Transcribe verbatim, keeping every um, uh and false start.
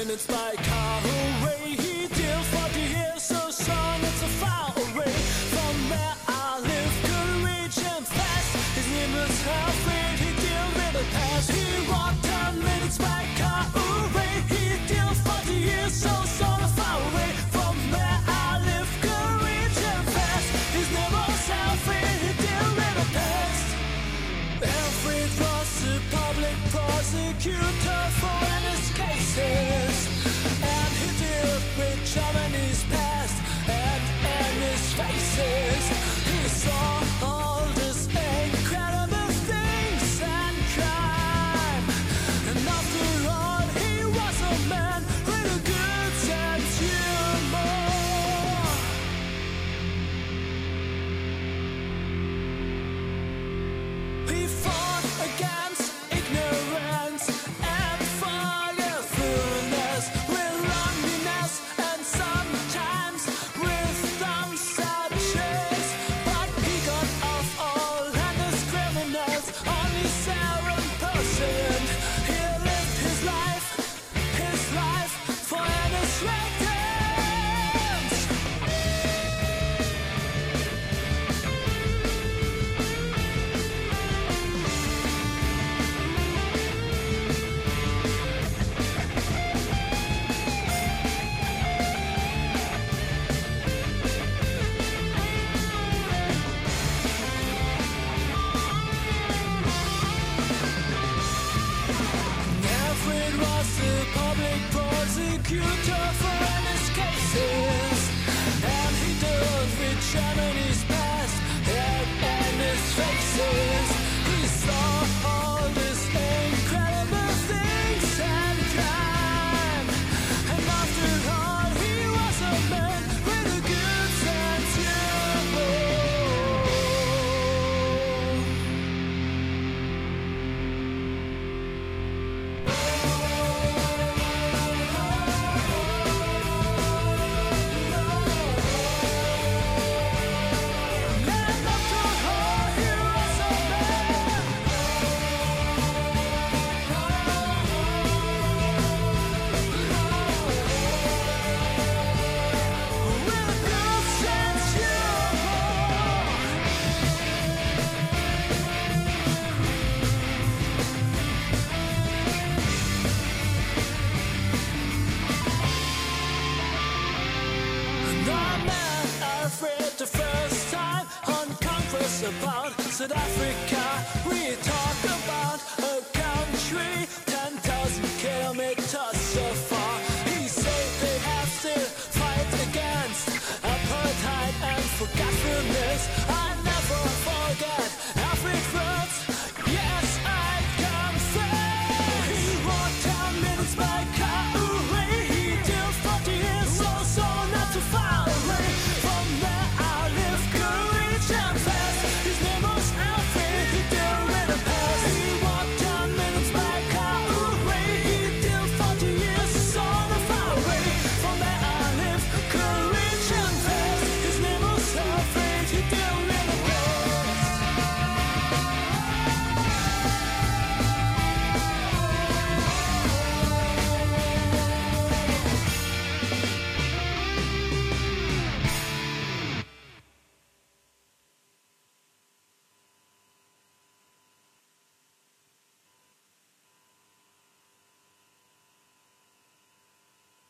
minutes by car away. He deal forty years so strong, it's so far away from where I live. Could reach him fast. His name was Alfred. He deal with the past. He walked ten minutes by car away. He deal forty years so strong, far away from where I live. Could reach him fast. His name was Alfred. He deal with the past. Alfred was the public prosecutor for his cases, and he dealt with Germany's past and and his faces. He saw all these incredible things and crime, and after all, he was a man with a good sense of humor. He fought against ignorance and forgetfulness, with loneliness and sometimes with dumb subjects. But he got off all heinous criminals, only seven percent. He lived his life, his life for his victims. Alfred was the public prosecutor for his cases, and he dealt with Germany's past and, and his faces. He saw all these incredible things and crime, and after all, he was a man with a good sense of humor. The first time on Congress about South Africa, we talk about a country ten thousand kilometers so far. He said they have to fight against apartheid and forgetfulness.